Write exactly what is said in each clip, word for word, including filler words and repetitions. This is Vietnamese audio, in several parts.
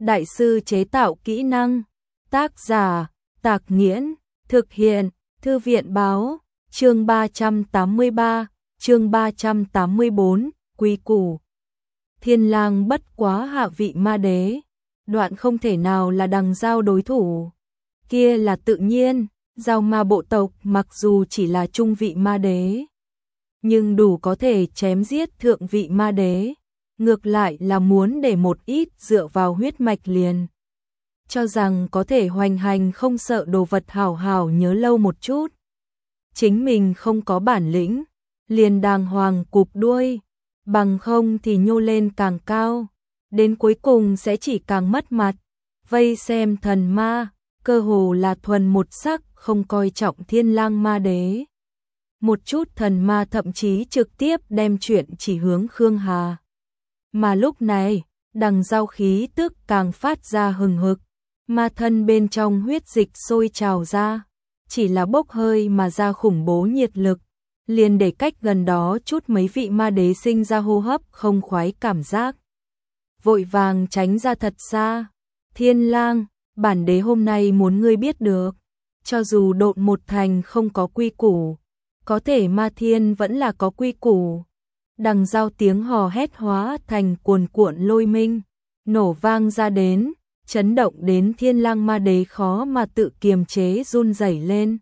đại sư chế tạo kỹ năng. Tác giả, Tạc Nghiễn, thực hiện, Thư viện báo, chương ba trăm tám mươi ba, chương ba trăm tám mươi bốn, quy củ. Thiên Lang bất quá hạ vị ma đế, đoạn không thể nào là Đằng Giao đối thủ. Kia là tự nhiên, Giao ma bộ tộc mặc dù chỉ là trung vị ma đế, nhưng đủ có thể chém giết thượng vị ma đế, ngược lại là muốn để một ít dựa vào huyết mạch liền. Cho rằng có thể hoành hành không sợ đồ vật hảo hảo nhớ lâu một chút. Chính mình không có bản lĩnh, liền đàng hoàng cụp đuôi, bằng không thì nhô lên càng cao, đến cuối cùng sẽ chỉ càng mất mặt. Vây xem thần ma, cơ hồ là thuần một sắc không coi trọng Thiên Lang ma đế. Một chút thần ma thậm chí trực tiếp đem chuyện chỉ hướng Khương Hà. Mà lúc này, Đằng Giao khí tức càng phát ra hừng hực, ma thân bên trong huyết dịch sôi trào ra, chỉ là bốc hơi mà ra khủng bố nhiệt lực, liền để cách gần đó chút mấy vị ma đế sinh ra hô hấp không khoái cảm giác. Vội vàng tránh ra thật xa. Thiên Lang, bản đế hôm nay muốn ngươi biết được, cho dù độn một thành không có quy củ, có thể ma thiên vẫn là có quy củ. Đằng Giao tiếng hò hét hóa thành cuồn cuộn lôi minh, nổ vang ra đến, chấn động đến Thiên Lang ma đế khó mà tự kiềm chế run rẩy lên.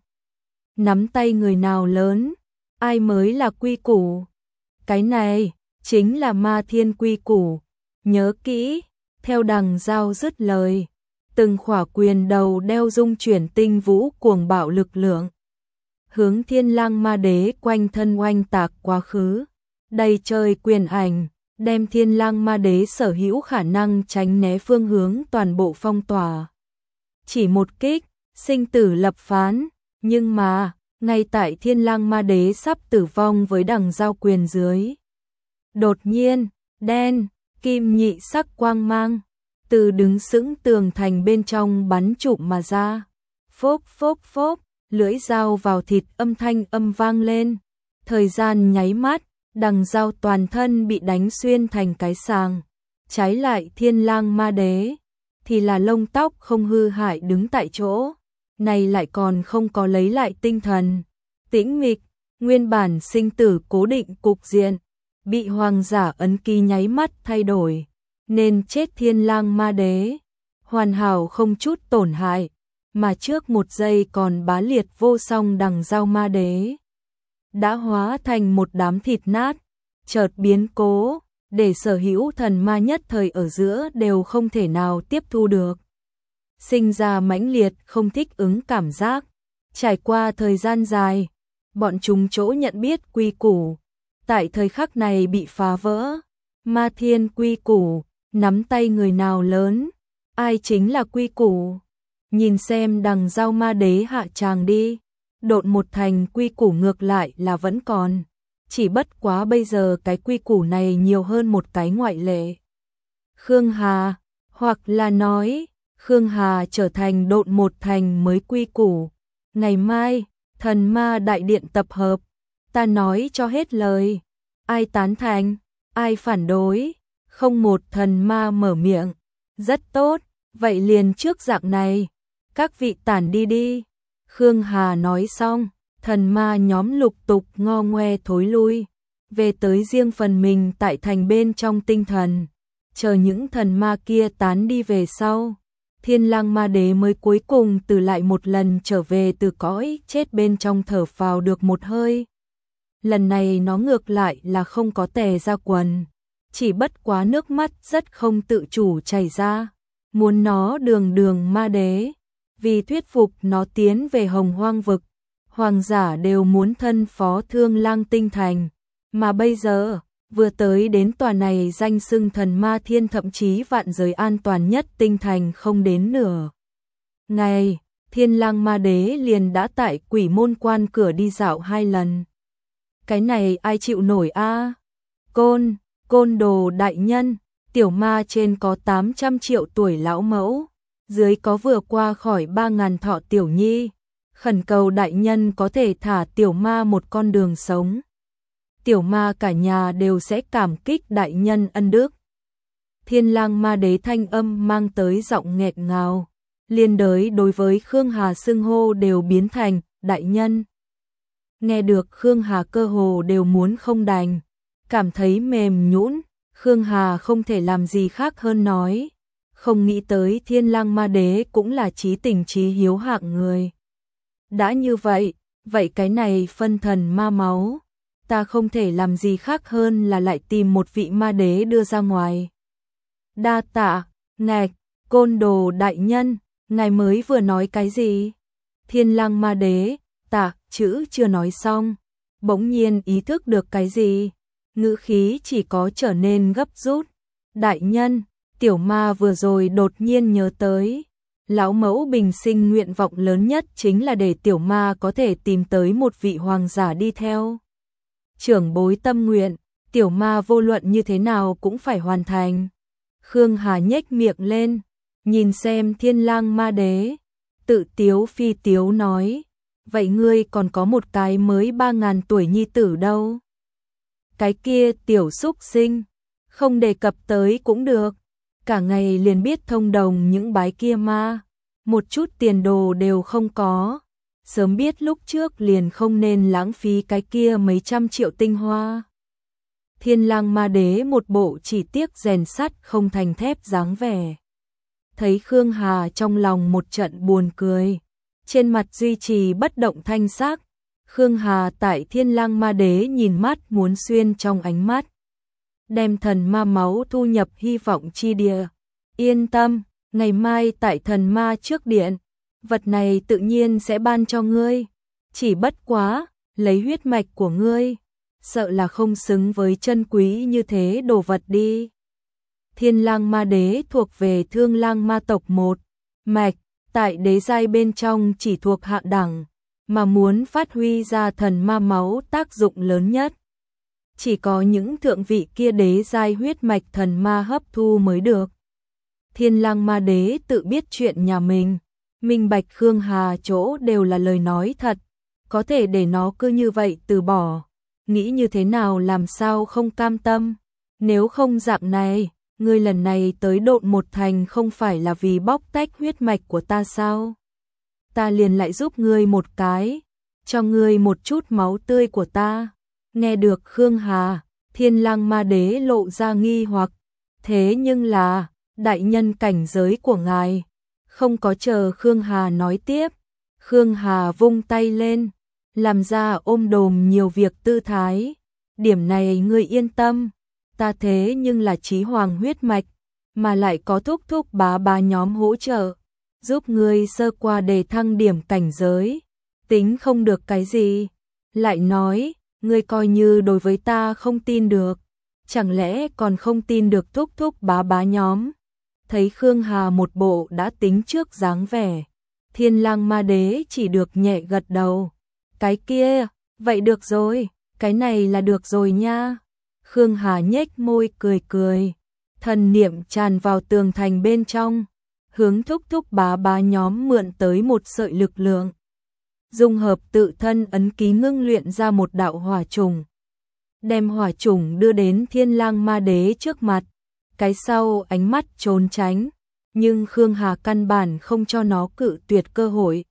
Nắm tay người nào lớn, ai mới là quy củ? Cái này chính là ma thiên quy củ, nhớ kỹ. Theo Đằng Giao dứt lời, từng khỏa quyền đầu đeo dung chuyển tinh vũ cuồng bạo lực lượng, hướng Thiên Lang ma đế quanh thân oanh tạc quá khứ. Đầy trời quyền ảnh, đem Thiên Lang ma đế sở hữu khả năng tránh né phương hướng toàn bộ phong tỏa. Chỉ một kích, sinh tử lập phán, nhưng mà, ngay tại Thiên Lang ma đế sắp tử vong với Đằng Giao quyền dưới. Đột nhiên, đen, kim nhị sắc quang mang, từ đứng sững tường thành bên trong bắn trụm mà ra. Phốc phốc phốc, lưỡi dao vào thịt âm thanh âm vang lên. Thời gian nháy mắt, Đằng Giao toàn thân bị đánh xuyên thành cái sàng. Trái lại Thiên Lang ma đế thì là lông tóc không hư hại đứng tại chỗ, này lại còn không có lấy lại tinh thần. Tĩnh mịch, nguyên bản sinh tử cố định cục diện, bị hoàng giả ấn ký nháy mắt thay đổi, nên chết Thiên Lang ma đế hoàn hảo không chút tổn hại, mà trước một giây còn bá liệt vô song Đằng Giao ma đế đã hóa thành một đám thịt nát. Chợt biến cố, để sở hữu thần ma nhất thời ở giữa đều không thể nào tiếp thu được, sinh ra mãnh liệt không thích ứng cảm giác. Trải qua thời gian dài, bọn chúng chỗ nhận biết quy củ, tại thời khắc này bị phá vỡ. Ma thiên quy củ, nắm tay người nào lớn, ai chính là quy củ. Nhìn xem Đằng Giao ma đế hạ tràng đi, độn một thành quy củ ngược lại là vẫn còn, chỉ bất quá bây giờ cái quy củ này nhiều hơn một cái ngoại lệ. Khương Hà, hoặc là nói, Khương Hà trở thành độn một thành mới quy củ. Ngày mai, thần ma đại điện tập hợp, ta nói cho hết lời. Ai tán thành, ai phản đối, không một thần ma mở miệng. Rất tốt, vậy liền trước dạng này, các vị tản đi đi. Khương Hà nói xong, thần ma nhóm lục tục ngo ngoe thối lui, về tới riêng phần mình tại thành bên trong tinh thần. Chờ những thần ma kia tán đi về sau, Thiên Lang ma đế mới cuối cùng từ lại một lần trở về từ cõi chết bên trong thở phào được một hơi. Lần này nó ngược lại là không có tè ra quần, chỉ bất quá nước mắt rất không tự chủ chảy ra. Muốn nó đường đường ma đế, vì thuyết phục nó tiến về Hồng Hoang vực, hoàng giả đều muốn thân phó Thương Lang tinh thành, mà bây giờ vừa tới đến tòa này danh xưng thần ma thiên thậm chí vạn giới an toàn nhất tinh thành không đến nửa ngày, Thiên Lang ma đế liền đã tại Quỷ Môn Quan cửa đi dạo hai lần. Cái này ai chịu nổi a? Côn, Côn Đồ đại nhân, tiểu ma trên có tám trăm triệu tuổi lão mẫu, dưới có vừa qua khỏi ba ngàn thọ tiểu nhi, khẩn cầu đại nhân có thể thả tiểu ma một con đường sống. Tiểu ma cả nhà đều sẽ cảm kích đại nhân ân đức. Thiên Lang Ma Đế thanh âm mang tới giọng nghẹt ngào, liên đới đối với Khương Hà xưng hô đều biến thành đại nhân. Nghe được Khương Hà cơ hồ đều muốn không đành, cảm thấy mềm nhũn, Khương Hà không thể làm gì khác hơn nói, không nghĩ tới Thiên Lang Ma Đế cũng là chí tình chí hiếu hạng người. Đã như vậy, vậy cái này phân thần ma máu, ta không thể làm gì khác hơn là lại tìm một vị ma đế đưa ra ngoài. Đa tạ, ngạch, côn đồ đại nhân, ngài mới vừa nói cái gì? Thiên Lang Ma Đế, tạ, chữ chưa nói xong, bỗng nhiên ý thức được cái gì, ngữ khí chỉ có trở nên gấp rút. Đại nhân, tiểu ma vừa rồi đột nhiên nhớ tới, lão mẫu bình sinh nguyện vọng lớn nhất chính là để tiểu ma có thể tìm tới một vị hoàng giả đi theo. Trưởng bối tâm nguyện, tiểu ma vô luận như thế nào cũng phải hoàn thành. Khương Hà nhếch miệng lên, nhìn xem Thiên Lang Ma Đế, tự tiếu phi tiếu nói, vậy ngươi còn có một cái mới ba ngàn tuổi nhi tử đâu. Cái kia tiểu xúc sinh, không đề cập tới cũng được, cả ngày liền biết thông đồng những bái kia ma, một chút tiền đồ đều không có, sớm biết lúc trước liền không nên lãng phí cái kia mấy trăm triệu tinh hoa. Thiên Lang Ma Đế một bộ chỉ tiếc rèn sắt không thành thép dáng vẻ. Thấy Khương Hà trong lòng một trận buồn cười, trên mặt duy trì bất động thanh sắc. Khương Hà tại Thiên Lang Ma Đế nhìn mắt muốn xuyên trong ánh mắt, đem thần ma máu thu nhập hy vọng chi địa. Yên tâm, ngày mai tại thần ma trước điện, vật này tự nhiên sẽ ban cho ngươi, chỉ bất quá, lấy huyết mạch của ngươi, sợ là không xứng với chân quý như thế đồ vật đi. Thiên Lang Ma Đế thuộc về Thương Lang ma tộc một mạch, tại đế giai bên trong chỉ thuộc hạ đẳng, mà muốn phát huy ra thần ma máu tác dụng lớn nhất, chỉ có những thượng vị kia đế giai huyết mạch thần ma hấp thu mới được. Thiên Lang Ma Đế tự biết chuyện nhà mình, minh bạch Khương Hà chỗ đều là lời nói thật, có thể để nó cứ như vậy từ bỏ, nghĩ như thế nào làm sao không cam tâm, nếu không dạng này, ngươi lần này tới Độn một thành không phải là vì bóc tách huyết mạch của ta sao? Ta liền lại giúp ngươi một cái, cho ngươi một chút máu tươi của ta. Nghe được Khương Hà, Thiên Lang Ma Đế lộ ra nghi hoặc, thế nhưng là, đại nhân cảnh giới của ngài, không có chờ Khương Hà nói tiếp, Khương Hà vung tay lên, làm ra ôm đồm nhiều việc tư thái, điểm này ngươi yên tâm, ta thế nhưng là chí hoàng huyết mạch, mà lại có thúc thúc bá bá nhóm hỗ trợ, giúp ngươi sơ qua đề thăng điểm cảnh giới, tính không được cái gì, lại nói, ngươi coi như đối với ta không tin được, chẳng lẽ còn không tin được thúc thúc bá bá nhóm. Thấy Khương Hà một bộ đã tính trước dáng vẻ, Thiên Lang Ma Đế chỉ được nhẹ gật đầu. Cái kia, vậy được rồi, cái này là được rồi nha. Khương Hà nhếch môi cười cười, thần niệm tràn vào tường thành bên trong, hướng thúc thúc bá bá nhóm mượn tới một sợi lực lượng. Dung hợp tự thân ấn ký ngưng luyện ra một đạo hỏa trùng, đem hỏa trùng đưa đến Thiên Lang Ma Đế trước mặt. Cái sau ánh mắt trốn tránh, nhưng Khương Hà căn bản không cho nó cự tuyệt cơ hội.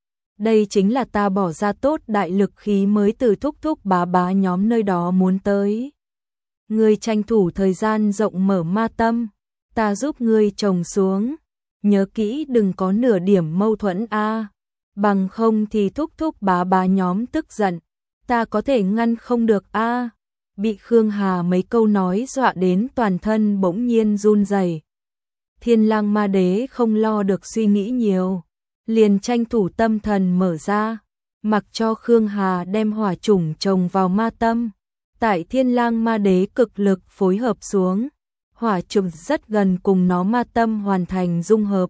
Đây chính là ta bỏ ra tốt đại lực khí mới từ thúc thúc bá bá nhóm nơi đó muốn tới. Ngươi tranh thủ thời gian rộng mở ma tâm, ta giúp ngươi trồng xuống, nhớ kỹ đừng có nửa điểm mâu thuẫn a, bằng không thì thúc thúc bá bá nhóm tức giận, ta có thể ngăn không được a. Bị Khương Hà mấy câu nói dọa đến toàn thân bỗng nhiên run rẩy. Thiên Lang Ma Đế không lo được suy nghĩ nhiều, liền tranh thủ tâm thần mở ra, mặc cho Khương Hà đem hỏa chủng trồng vào ma tâm. Tại Thiên Lang Ma Đế cực lực phối hợp xuống, hỏa chủng rất gần cùng nó ma tâm hoàn thành dung hợp.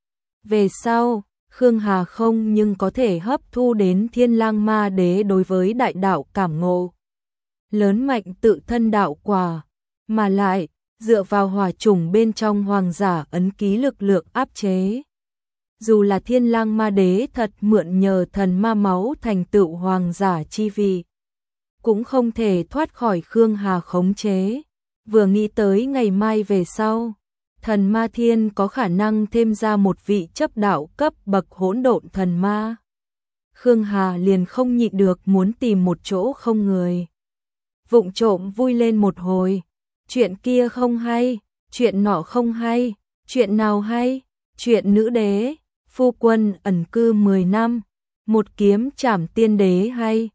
Về sau, Khương Hà không nhưng có thể hấp thu đến Thiên Lang Ma Đế đối với đại đạo cảm ngộ, lớn mạnh tự thân đạo quả, mà lại dựa vào hỏa chủng bên trong hoàng giả ấn ký lực lượng áp chế. Dù là Thiên Lang Ma Đế thật mượn nhờ thần ma máu thành tựu hoàng giả chi vị, cũng không thể thoát khỏi Khương Hà khống chế. Vừa nghĩ tới ngày mai về sau, thần ma thiên có khả năng thêm ra một vị chấp đạo cấp bậc hỗn độn thần ma. Khương Hà liền không nhịn được muốn tìm một chỗ không người. Vụng trộm vui lên một hồi, chuyện kia không hay, chuyện nọ không hay, chuyện nào hay, chuyện nữ đế, phu quân ẩn cư mười năm, một kiếm trảm tiên đế hay,